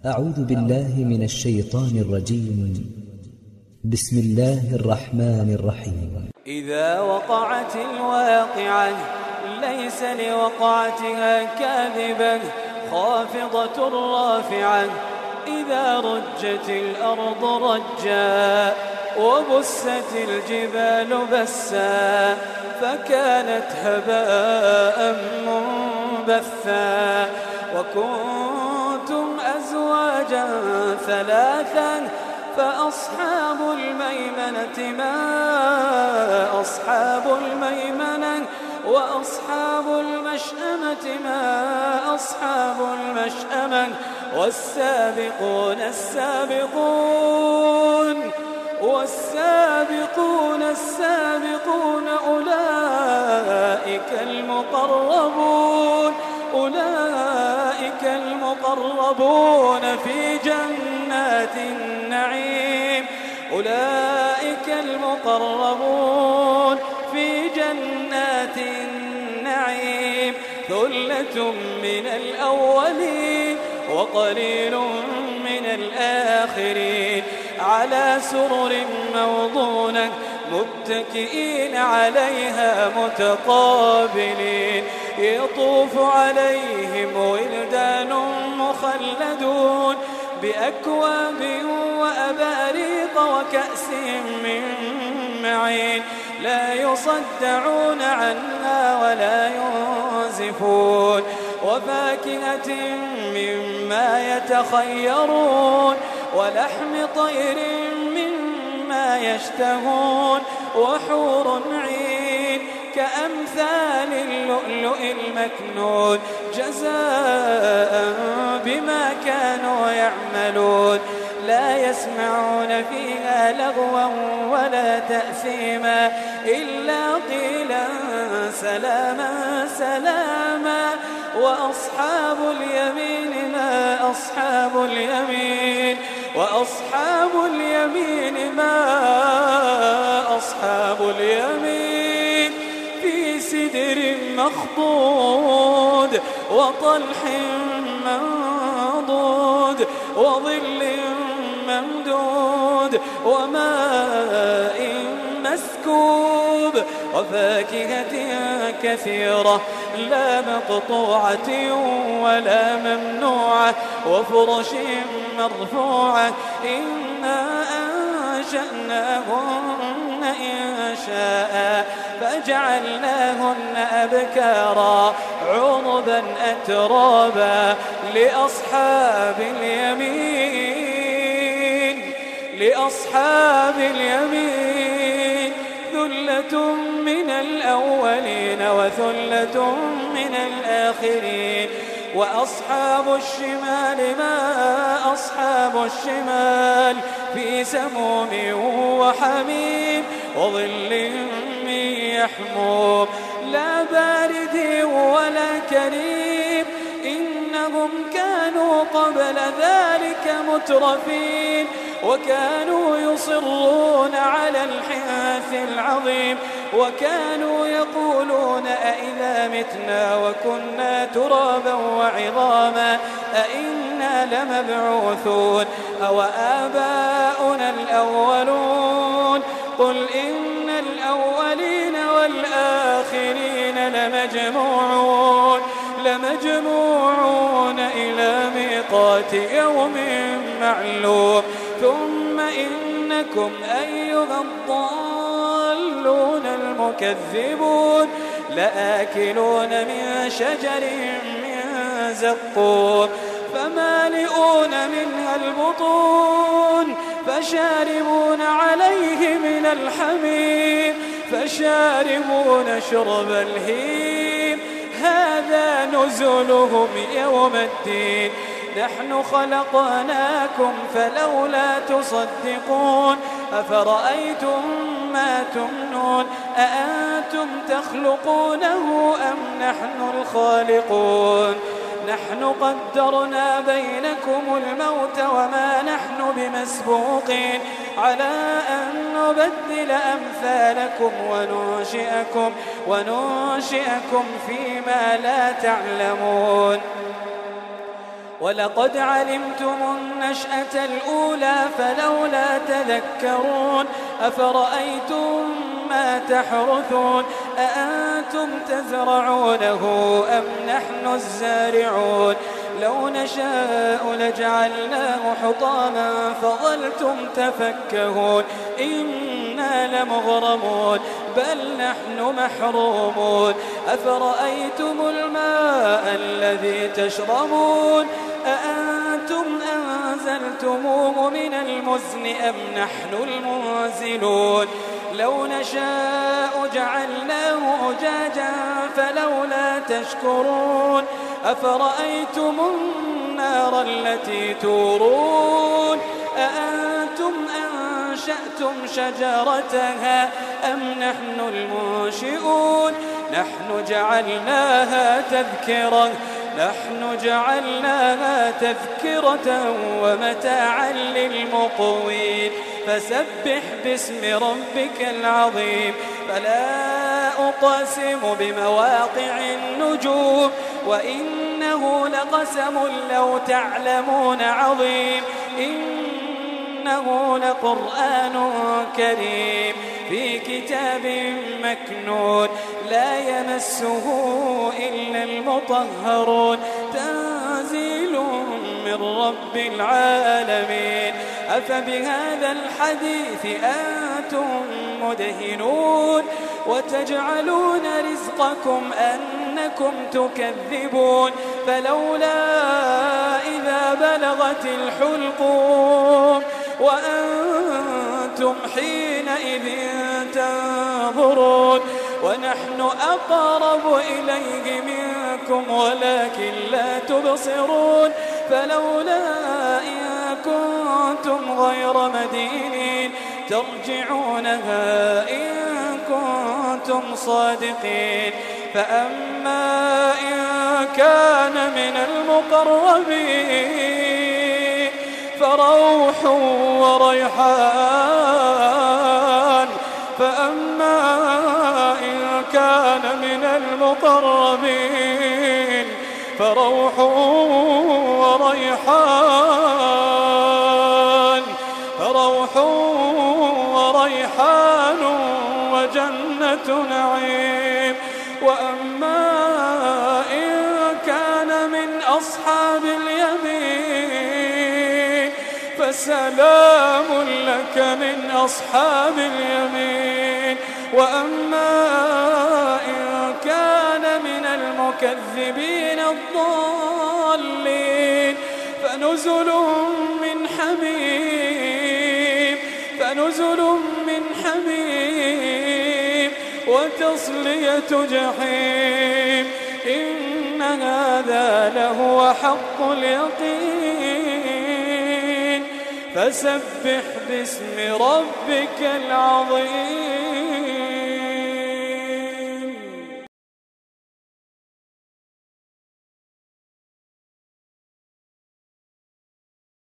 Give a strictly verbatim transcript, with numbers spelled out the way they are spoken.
أعوذ بالله من الشيطان الرجيم. بسم الله الرحمن الرحيم. إذا وقعت الواقعة ليس لوقعتها كاذبة خافضة رافعة إذا رجت الأرض رجا وبست الجبال بسا فكانت هباء منبثا وكنتم أزواجا ثلاثا فأصحاب الميمنة ما أصحاب الميمنة وأصحاب المشأمة ما أصحاب المشأمة والسابقون السابقون والسابقون السابقون أولئك المقربون أولئك المقربون في جنات النعيم أولئك المقربون في جنات النعيم ثلة من الأولين وقليل من الآخرين على سرر موضونة متكئين عليها متقابلين يطوف عليهم ولدان مخلدون بأكواب وأباريق وكأس من معين لا يصدعون عنها ولا ينزفون وفاكهة مما يتخيرون ولحم طير مما يشتهون وحور عين كأمثال اللؤلؤ المكنون جزاء بما كانوا يعملون لا يسمعون فيها لغوا ولا تأثيما إلا قيلا سلاما سلاما وأصحاب اليمين ما أصحاب اليمين وأصحاب اليمين ما أصحاب اليمين في سدر مخضود وطلح منضود وظل ممدود وماء مسكوب وفاكهة كثيرة لا مقطوعة ولا ممنوعة وفرش مرفوعة إنا أنشأناهن إنشاء فجعلناهن أبكارا عربا أترابا لأصحاب اليمين لأصحاب اليمين ثلة من الأولين وثلة من الآخرين وأصحاب الشمال ما أصحاب الشمال في سموم وحميم وظل من يحموم لا بارد ولا كريم إنهم كانوا قبل ذلك مترفين وكانوا يصرون على الحنث العظيم وكانوا يقولون أئذا متنا وكنا ترابا وعظاما أئنا لمبعوثون أو آباؤنا الأولون قل إن الأولين والآخرين لمجموعون لمجموعون إلى ميقات يوم معلوم ثم إنكم أيها الضالون المكذبون لآكلون من شجر من زقوم فمالئون منها البطون فشاربون عليه من الحميم فشاربون شرب الهيم هذا نزلهم يوم الدين نحن خلقناكم فلولا تصدقون أفرأيتم ما تمنون أأنتم تخلقونه أم نحن الخالقون نحن قدرنا بينكم الموت وما نحن بمسبوقين على أن نبدل أمثالكم وننشئكم وننشئكم فيما لا تعلمون ولقد علمتم النشأة الأولى فلولا تذكرون أفرأيتم ما تحرثون أأنتم تزرعونه أم نحن الزارعون لو نشاء لجعلناه حطاما فظلتم تفكهون إنا لمغرمون بل نحن محرومون أفرأيتم الماء الذي تشربون أأنتم أنزلتموه من المزن أم نحن المنزلون لو نشاء جعلناه أجاجا فلولا تشكرون أفرأيتم النار التي تورون أأنتم أنشأتم شجرتها أم نحن المنشئون نحن جعلناها تذكرة نحن جعلناها تذكرة ومتاعا للمقوين فسبح باسم ربك العظيم فلا أقسم بمواقع النجوم وإنه لقسم لو تعلمون عظيم إنه لقرآن كريم في كتاب مكنون لا يمسه إلا المطهرون تنزيل من رب العالمين أفبهذا الحديث أنتم مدهنون وتجعلون رزقكم أنكم تكذبون فلولا إذا بلغت الحلقوم وأنتم حينئذ تنظرون ونحن أقرب إليه منكم ولكن لا تبصرون فلولا إن كنتم غير مدينين ترجعونها إن كنتم صادقين فأما إن كان من المقربين فروح وريحان فأما إن كان من المقربين فروح وريحان فروح وريحان وجنة نعيم وأما إن كان من أصحاب اليمين فسلام لك من أصحاب اليمين وأما إن كان من المكذبين الضالين فنزل من حميم فنزل من حميم وتصلية جحيم إن هذا لهو حق اليقين فسبح باسم ربك العظيم